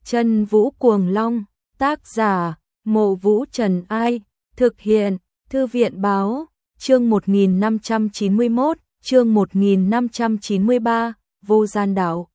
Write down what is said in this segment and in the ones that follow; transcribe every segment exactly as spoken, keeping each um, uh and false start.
Chân Vũ Cuồng Long, tác giả, Mộ Vũ Trần Ai, thực hiện, Thư viện Báo, chương một nghìn năm trăm chín mươi mốt, chương một nghìn năm trăm chín mươi ba, Vô Gian Đạo.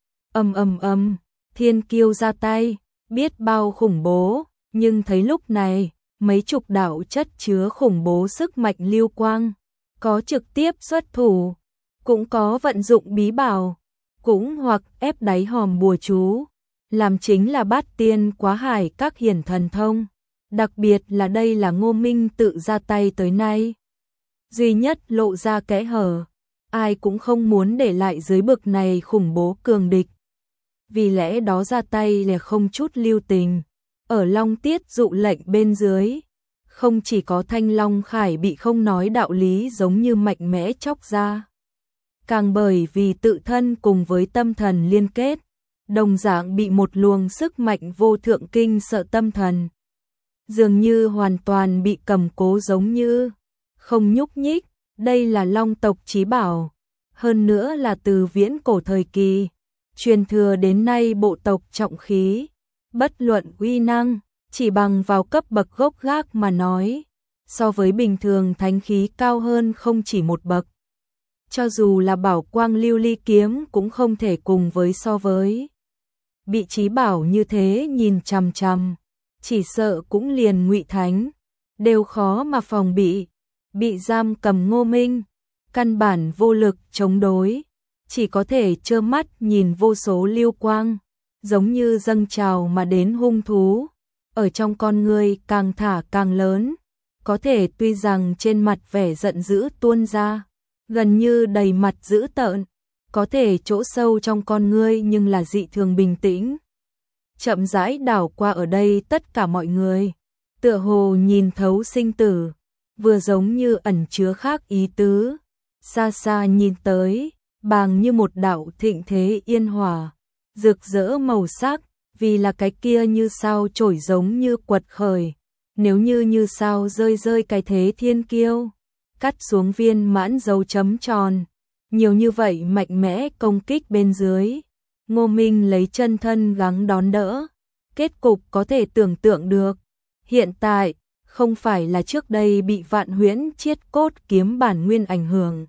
Ầm ầm ầm, thiên kiêu ra tay, biết bao khủng bố, nhưng thấy lúc này, mấy chục đạo chất chứa khủng bố sức mạnh lưu quang, có trực tiếp xuất thủ, cũng có vận dụng bí bảo, cũng hoặc ép đáy hòm bùa chú, làm chính là bát tiên quá hải các hiển thần thông. Đặc biệt là đây là Ngô Minh tự ra tay tới nay, duy nhất lộ ra kẽ hở, ai cũng không muốn để lại dưới bực này khủng bố cường địch. Vì lẽ đó ra tay là không chút lưu tình, ở Long Tiết dụ lệnh bên dưới, không chỉ có Thanh Long Khải bị không nói đạo lý giống như mạnh mẽ chóc ra, càng bởi vì tự thân cùng với tâm thần liên kết, đồng dạng bị một luồng sức mạnh vô thượng kinh sợ tâm thần, dường như hoàn toàn bị cầm cố giống như không nhúc nhích. Đây là Long tộc chí bảo, hơn nữa là từ viễn cổ thời kỳ truyền thừa đến nay bộ tộc trọng khí, bất luận uy năng, chỉ bằng vào cấp bậc gốc gác mà nói, so với bình thường thánh khí cao hơn không chỉ một bậc. Cho dù là bảo quang lưu ly kiếm cũng không thể cùng với so với. Bị chí bảo như thế nhìn chằm chằm, chỉ sợ cũng liền ngụy thánh đều khó mà phòng bị. Bị giam cầm Ngô Minh, căn bản vô lực chống đối, chỉ có thể trơ mắt nhìn vô số lưu quang, giống như dâng trào mà đến hung thú, ở trong con người càng thả càng lớn, có thể tuy rằng trên mặt vẻ giận dữ tuôn ra, gần như đầy mặt dữ tợn, có thể chỗ sâu trong con người nhưng là dị thường bình tĩnh. Chậm rãi đảo qua ở đây tất cả mọi người, tựa hồ nhìn thấu sinh tử, vừa giống như ẩn chứa khác ý tứ, xa xa nhìn tới, bàng như một đạo thịnh thế yên hòa, rực rỡ màu sắc, vì là cái kia như sao trổi giống như quật khởi, nếu như như sao rơi rơi cái thế thiên kiêu, cắt xuống viên mãn dấu chấm tròn, nhiều như vậy mạnh mẽ công kích bên dưới, Ngô Minh lấy chân thân gắng đón đỡ, kết cục có thể tưởng tượng được, hiện tại không phải là trước đây bị Vạn Huyễn Chiết Cốt kiếm bản nguyên ảnh hưởng.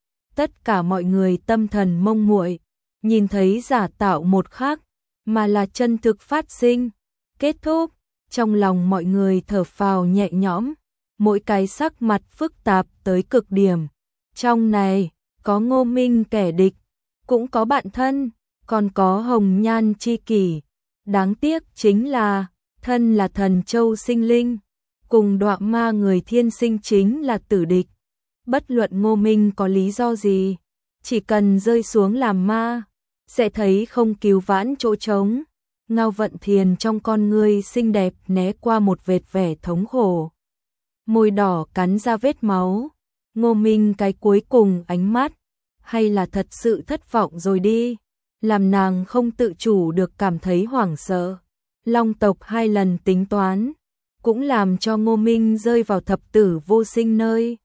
Tất cả mọi người tâm thần mông muội, nhìn thấy giả tạo một khắc, mà là chân thực phát sinh. Kết thúc, trong lòng mọi người thở phào nhẹ nhõm, mỗi cái sắc mặt phức tạp tới cực điểm. Trong này, có Ngô Minh kẻ địch, cũng có bạn thân, còn có hồng nhan chi kỷ. Đáng tiếc chính là, thân là thần châu sinh linh, cùng Đoạ Ma người thiên sinh chính là tử địch. Bất luận Ngô Minh có lý do gì, chỉ cần rơi xuống làm ma, sẽ thấy không cứu vãn chỗ trống. Ngao Vận Thiền trong con ngươi xinh đẹp né qua một vệt vẻ thống khổ, môi đỏ cắn ra vết máu. Ngô Minh cái cuối cùng ánh mắt, hay là thật sự thất vọng rồi đi, làm nàng không tự chủ được cảm thấy hoảng sợ. Long tộc hai lần tính toán, cũng làm cho Ngô Minh rơi vào thập tử vô sinh nơi.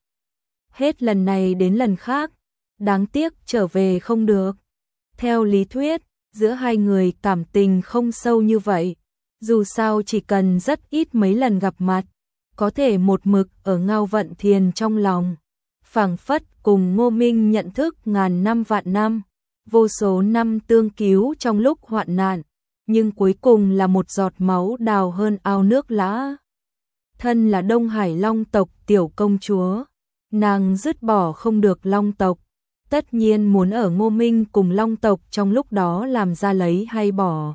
Hết lần này đến lần khác, đáng tiếc trở về không được. Theo lý thuyết, giữa hai người cảm tình không sâu như vậy, dù sao chỉ cần rất ít mấy lần gặp mặt, có thể một mực ở Ngao Vận Thiền trong lòng, phảng phất cùng Ngô Minh nhận thức ngàn năm vạn năm, vô số năm tương cứu trong lúc hoạn nạn, nhưng cuối cùng là một giọt máu đào hơn ao nước lã. Thân là Đông Hải Long tộc tiểu công chúa, nàng dứt bỏ không được Long tộc, tất nhiên muốn ở Ngô Minh cùng Long tộc trong lúc đó làm ra lấy hay bỏ.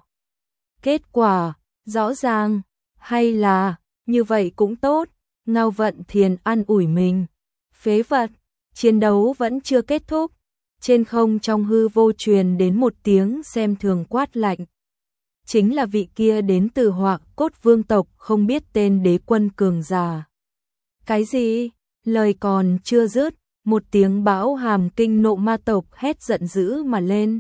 Kết quả, rõ ràng, hay là, như vậy cũng tốt, Ngao Vận Thiền an ủi mình. Phế vật, chiến đấu vẫn chưa kết thúc, trên không trong hư vô truyền đến một tiếng xem thường quát lạnh. Chính là vị kia đến từ Họa Cốt vương tộc không biết tên đế quân cường giả. Cái gì? Lời còn chưa dứt, một tiếng bão hàm kinh nộ ma tộc hét giận dữ mà lên.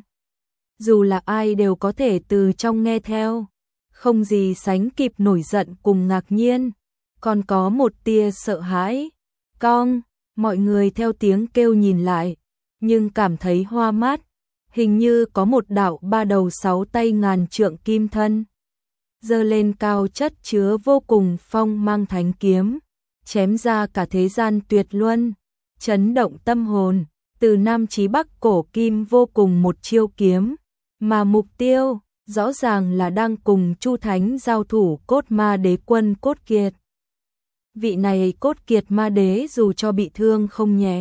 Dù là ai đều có thể từ trong nghe theo, không gì sánh kịp nổi giận cùng ngạc nhiên, còn có một tia sợ hãi. Cong, mọi người theo tiếng kêu nhìn lại, nhưng cảm thấy hoa mắt, hình như có một đạo ba đầu sáu tay ngàn trượng kim thân, giơ lên cao chất chứa vô cùng phong mang thánh kiếm, chém ra cả thế gian tuyệt luân, chấn động tâm hồn, từ Nam chí Bắc cổ kim vô cùng một chiêu kiếm, mà mục tiêu rõ ràng là đang cùng Chu Thánh giao thủ Cốt Ma Đế quân Cốt Kiệt. Vị này Cốt Kiệt Ma Đế dù cho bị thương không nhẹ,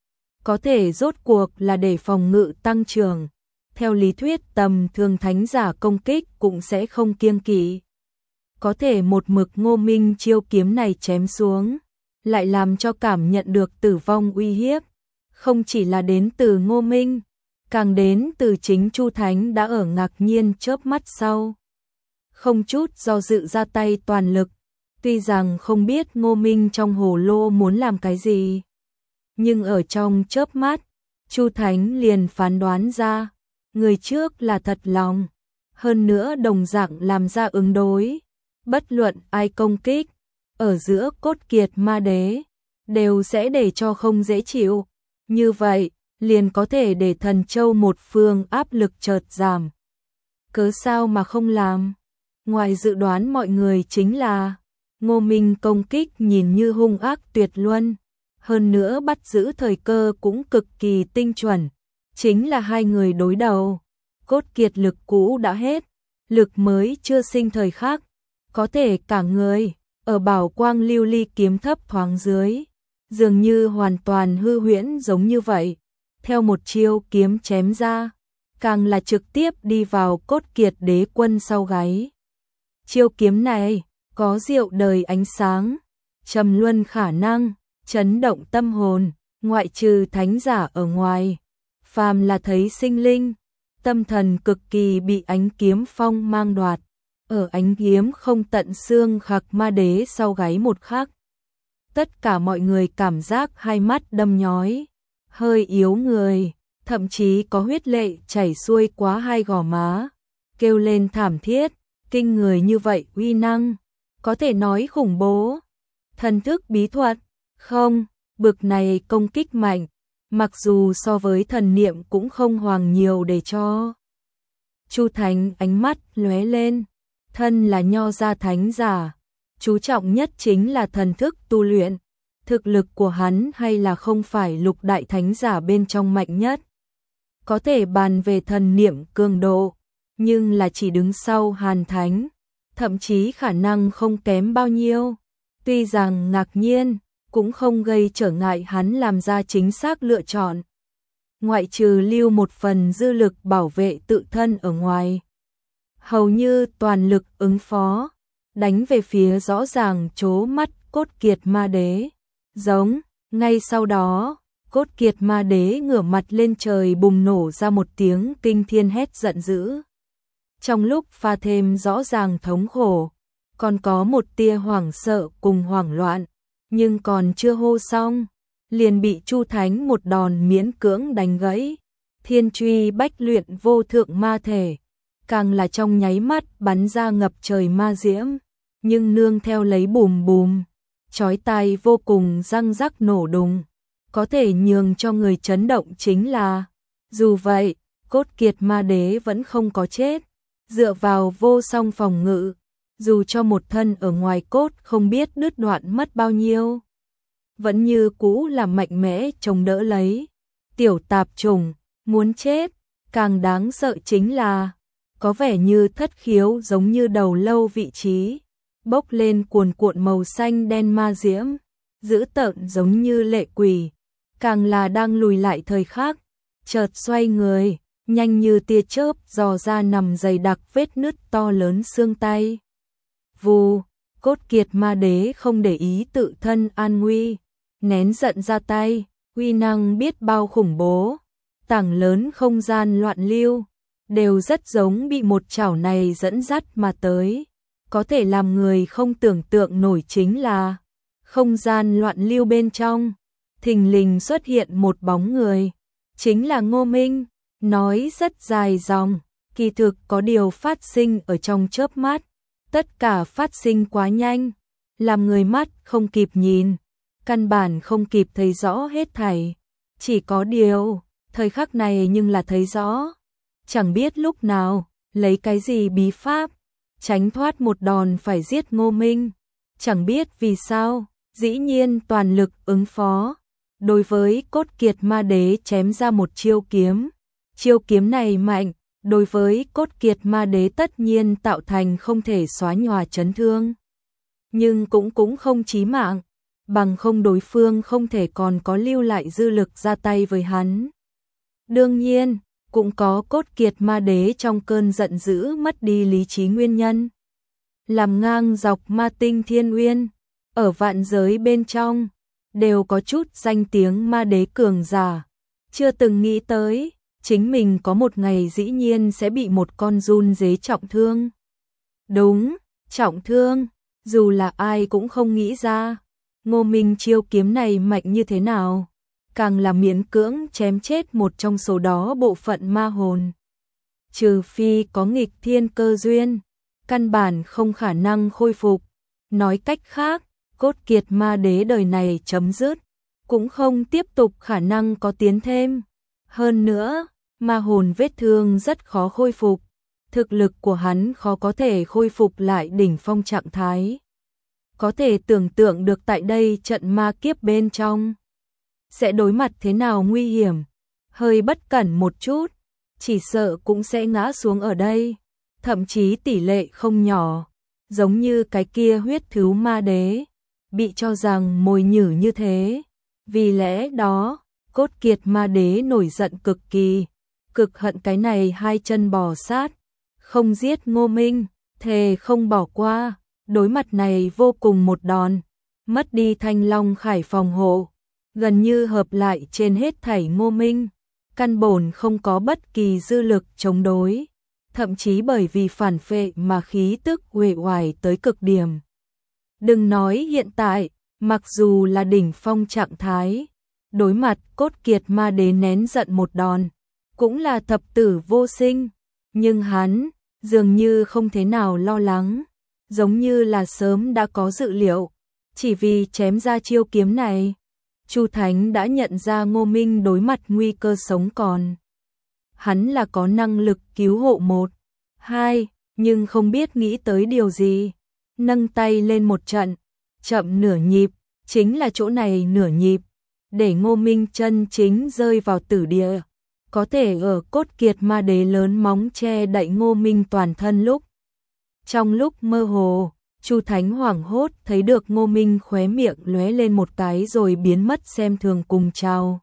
có thể rốt cuộc là để phòng ngự tăng trưởng. Theo lý thuyết tầm thường thánh giả công kích cũng sẽ không kiêng kỵ. Có thể một mực Ngô Minh chiêu kiếm này chém xuống, lại làm cho cảm nhận được tử vong uy hiếp. Không chỉ là đến từ Ngô Minh, càng đến từ chính Chu Thánh đã ở ngạc nhiên chớp mắt sau. Không chút do dự ra tay toàn lực, tuy rằng không biết Ngô Minh trong hồ lô muốn làm cái gì. Nhưng ở trong chớp mắt, Chu Thánh liền phán đoán ra, người trước là thật lòng, hơn nữa đồng dạng làm ra ứng đối. Bất luận ai công kích, ở giữa Cốt Kiệt Ma Đế, đều sẽ để cho không dễ chịu. Như vậy, liền có thể để Thần Châu một phương áp lực chợt giảm. Cớ sao mà không làm? Ngoài dự đoán mọi người chính là, Ngô Minh công kích nhìn như hung ác tuyệt luân, hơn nữa bắt giữ thời cơ cũng cực kỳ tinh chuẩn. Chính là hai người đối đầu, Cốt Kiệt lực cũ đã hết, lực mới chưa sinh thời khắc, có thể cả người, ở bảo quang lưu ly kiếm thấp thoáng dưới, dường như hoàn toàn hư huyễn giống như vậy. Theo một chiêu kiếm chém ra, càng là trực tiếp đi vào Cốt Kiệt đế quân sau gáy. Chiêu kiếm này, có diệu đời ánh sáng, trầm luân khả năng, chấn động tâm hồn, ngoại trừ thánh giả ở ngoài. Phàm là thấy sinh linh, tâm thần cực kỳ bị ánh kiếm phong mang đoạt, ở ánh kiếm không tận xương khắc ma đế sau gáy một khắc. Tất cả mọi người cảm giác hai mắt đâm nhói, hơi yếu người, thậm chí có huyết lệ chảy xuôi quá hai gò má, kêu lên thảm thiết, kinh người như vậy uy năng, có thể nói khủng bố. Thần thức bí thuật, không, bực này công kích mạnh, mặc dù so với thần niệm cũng không hoàng nhiều để cho. Chu Thánh ánh mắt lóe lên, thân là nho gia thánh giả, chú trọng nhất chính là thần thức tu luyện. Thực lực của hắn hay là không phải lục đại thánh giả bên trong mạnh nhất. Có thể bàn về thần niệm cường độ, nhưng là chỉ đứng sau Hàn Thánh, thậm chí khả năng không kém bao nhiêu. Tuy rằng ngạc nhiên, cũng không gây trở ngại hắn làm ra chính xác lựa chọn. Ngoại trừ lưu một phần dư lực bảo vệ tự thân ở ngoài, hầu như toàn lực ứng phó, đánh về phía rõ ràng chố mắt Cốt Kiệt Ma Đế. Giống, ngay sau đó, Cốt Kiệt Ma Đế ngửa mặt lên trời bùng nổ ra một tiếng kinh thiên hét giận dữ. Trong lúc pha thêm rõ ràng thống khổ, còn có một tia hoảng sợ cùng hoảng loạn, nhưng còn chưa hô xong, liền bị Chu Thánh một đòn miễn cưỡng đánh gãy. Thiên truy bách luyện vô thượng ma thể, càng là trong nháy mắt bắn ra ngập trời ma diễm, nhưng nương theo lấy bùm bùm, chói tai vô cùng răng rắc nổ đùng. Có thể nhường cho người chấn động chính là, dù vậy, Cốt Kiệt Ma Đế vẫn không có chết, dựa vào vô song phòng ngự, dù cho một thân ở ngoài cốt không biết đứt đoạn mất bao nhiêu, vẫn như cũ là mạnh mẽ chống đỡ lấy. Tiểu tạp trùng, muốn chết, càng đáng sợ chính là, có vẻ như thất khiếu giống như đầu lâu vị trí, bốc lên cuồn cuộn màu xanh đen ma diễm, dữ tợn giống như lệ quỷ, càng là đang lùi lại thời khắc, chợt xoay người, nhanh như tia chớp dò ra nằm dày đặc vết nứt to lớn xương tay. Vù, Cốt Kiệt Ma Đế không để ý tự thân an nguy, nén giận ra tay, uy năng biết bao khủng bố, tảng lớn không gian loạn lưu, đều rất giống bị một chảo này dẫn dắt mà tới. Có thể làm người không tưởng tượng nổi chính là, không gian loạn lưu bên trong, thình lình xuất hiện một bóng người, chính là Ngô Minh. Nói rất dài dòng, kỳ thực có điều phát sinh ở trong chớp mắt, tất cả phát sinh quá nhanh, làm người mắt không kịp nhìn, căn bản không kịp thấy rõ hết thảy. Chỉ có điều, thời khắc này nhưng là thấy rõ, chẳng biết lúc nào, lấy cái gì bí pháp, tránh thoát một đòn phải giết Ngô Minh. Chẳng biết vì sao, dĩ nhiên toàn lực ứng phó. Đối với Cốt Kiệt Ma Đế chém ra một chiêu kiếm. Chiêu kiếm này mạnh, đối với Cốt Kiệt Ma Đế tất nhiên tạo thành không thể xóa nhòa chấn thương. Nhưng cũng cũng không chí mạng, bằng không đối phương không thể còn có lưu lại dư lực ra tay với hắn. Đương nhiên, cũng có Cốt Kiệt Ma Đế trong cơn giận dữ mất đi lý trí nguyên nhân. Làm ngang dọc Ma Tinh Thiên Uyên, ở vạn giới bên trong, đều có chút danh tiếng ma đế cường giả. Chưa từng nghĩ tới, chính mình có một ngày dĩ nhiên sẽ bị một con run dế trọng thương. Đúng, trọng thương, dù là ai cũng không nghĩ ra. Ngô Minh chiêu kiếm này mạnh như thế nào, càng là miễn cưỡng chém chết một trong số đó bộ phận ma hồn. Trừ phi có nghịch thiên cơ duyên, căn bản không khả năng khôi phục. Nói cách khác, Cốt Kiệt Ma Đế đời này chấm dứt, cũng không tiếp tục khả năng có tiến thêm. Hơn nữa, ma hồn vết thương rất khó khôi phục, thực lực của hắn khó có thể khôi phục lại đỉnh phong trạng thái. Có thể tưởng tượng được tại đây trận ma kiếp bên trong sẽ đối mặt thế nào nguy hiểm, hơi bất cẩn một chút, chỉ sợ cũng sẽ ngã xuống ở đây, thậm chí tỷ lệ không nhỏ, giống như cái kia huyết thứu ma đế, bị cho rằng mồi nhử như thế. Vì lẽ đó, Cốt Kiệt Ma Đế nổi giận cực kỳ, cực hận cái này hai chân bò sát, không giết Ngô Minh, thề không bỏ qua. Đối mặt này vô cùng một đòn, mất đi Thanh Long Khải phòng hộ, gần như hợp lại trên hết thảy Ngô Minh, căn bổn không có bất kỳ dư lực chống đối, thậm chí bởi vì phản phệ mà khí tức uể oải tới cực điểm. Đừng nói hiện tại, mặc dù là đỉnh phong trạng thái, đối mặt Cốt Kiệt Ma Đế nén giận một đòn, cũng là thập tử vô sinh, nhưng hắn dường như không thế nào lo lắng, giống như là sớm đã có dự liệu, chỉ vì chém ra chiêu kiếm này, Chu Thánh đã nhận ra Ngô Minh đối mặt nguy cơ sống còn. Hắn là có năng lực cứu hộ một, hai, nhưng không biết nghĩ tới điều gì, nâng tay lên một trận, chậm nửa nhịp, chính là chỗ này nửa nhịp, để Ngô Minh chân chính rơi vào tử địa, có thể ở Cốt Kiệt Ma Đế lớn móng che đậy Ngô Minh toàn thân lúc. Trong lúc mơ hồ, Chu Thánh hoảng hốt thấy được Ngô Minh khóe miệng lóe lên một cái rồi biến mất xem thường cùng chào.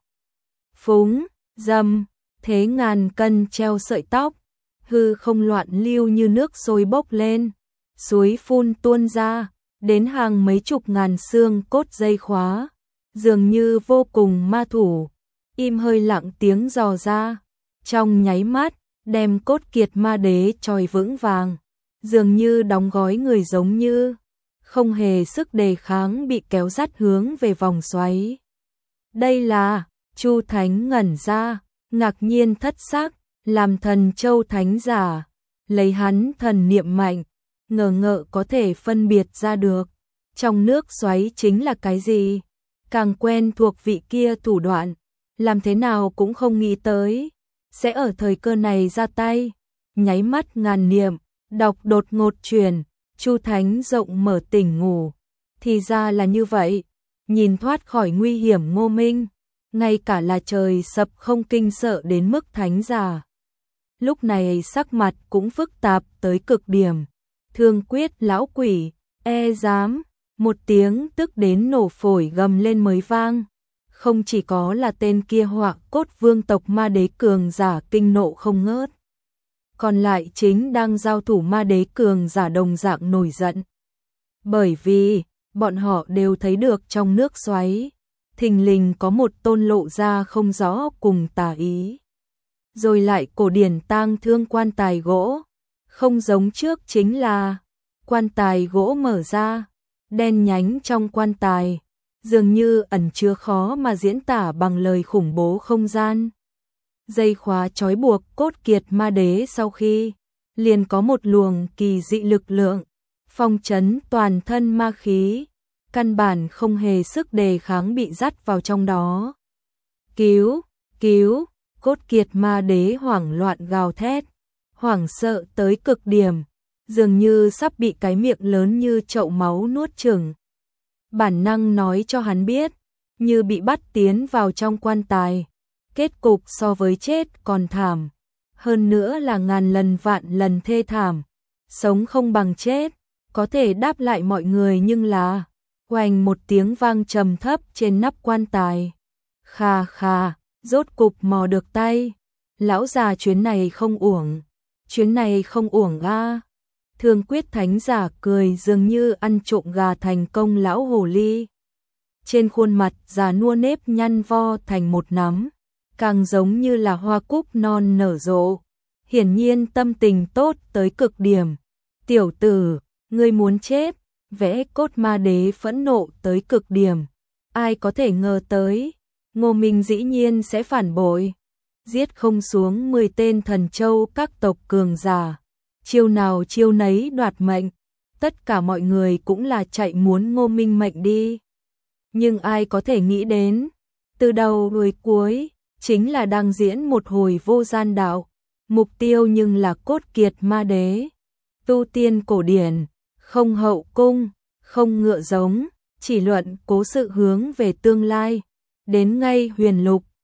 Phúng, dâm, thế ngàn cân treo sợi tóc, hư không loạn lưu như nước sôi bốc lên, suối phun tuôn ra, đến hàng mấy chục ngàn xương cốt dây khóa, dường như vô cùng ma thủ, im hơi lặng tiếng dò ra, trong nháy mắt, đem Cốt Kiệt Ma Đế tròi vững vàng, dường như đóng gói người giống như không hề sức đề kháng bị kéo dắt hướng về vòng xoáy. Đây là, Chu Thánh ngẩn ra, ngạc nhiên thất sắc, làm Thần Châu Thánh giả, lấy hắn thần niệm mạnh, ngờ ngợ có thể phân biệt ra được, trong nước xoáy chính là cái gì, càng quen thuộc vị kia thủ đoạn, làm thế nào cũng không nghĩ tới, sẽ ở thời cơ này ra tay, nháy mắt ngàn niệm, đọc đột ngột truyền, Chu Thánh rộng mở tỉnh ngủ, thì ra là như vậy, nhìn thoát khỏi nguy hiểm Ngô Minh, ngay cả là trời sập không kinh sợ đến mức thánh giả. Lúc này sắc mặt cũng phức tạp tới cực điểm, Thương Quyết lão quỷ, e dám, một tiếng tức đến nổ phổi gầm lên mới vang. Không chỉ có là tên kia Họa Cốt Vương tộc ma đế cường giả kinh nộ không ngớt, còn lại chính đang giao thủ ma đế cường giả đồng dạng nổi giận. Bởi vì, bọn họ đều thấy được trong nước xoáy, thình lình có một tôn lộ ra không rõ cùng tà ý. Rồi lại cổ điển tang thương quan tài gỗ, không giống trước chính là quan tài gỗ mở ra, đen nhánh trong quan tài, dường như ẩn chứa khó mà diễn tả bằng lời khủng bố không gian. Dây khóa trói buộc Cốt Kiệt Ma Đế sau khi, liền có một luồng kỳ dị lực lượng, phong trấn toàn thân ma khí, căn bản không hề sức đề kháng bị dắt vào trong đó. Cứu, cứu, Cốt kiệt ma đế hoảng loạn gào thét, hoảng sợ tới cực điểm, dường như sắp bị cái miệng lớn như chậu máu nuốt chửng. Bản năng nói cho hắn biết, như bị bắt tiến vào trong quan tài, kết cục so với chết còn thảm, hơn nữa là ngàn lần vạn lần thê thảm, sống không bằng chết, có thể đáp lại mọi người nhưng là oành một tiếng vang trầm thấp trên nắp quan tài. Khà khà, rốt cục mò được tay, lão già chuyến này không uổng, chuyến này không uổng a. Thương Quyết Thánh giả cười dường như ăn trộm gà thành công lão hồ ly. Trên khuôn mặt già nua nếp nhăn vo thành một nắm, càng giống như là hoa cúc non nở rộ. Hiển nhiên tâm tình tốt tới cực điểm. Tiểu tử, ngươi muốn chết, vẽ cốt ma đế phẫn nộ tới cực điểm. Ai có thể ngờ tới, Ngô Minh dĩ nhiên sẽ phản bội. Giết không xuống mười tên thần châu các tộc cường giả. Chiêu nào chiêu nấy đoạt mệnh, tất cả mọi người cũng là chạy muốn Ngô Minh mệnh đi. Nhưng ai có thể nghĩ đến, từ đầu rồi cuối, chính là đang diễn một hồi vô gian đạo, mục tiêu nhưng là cốt kiệt ma đế. Tu tiên cổ điển, không hậu cung, không ngựa giống, chỉ luận cố sự hướng về tương lai, đến ngay huyền lục,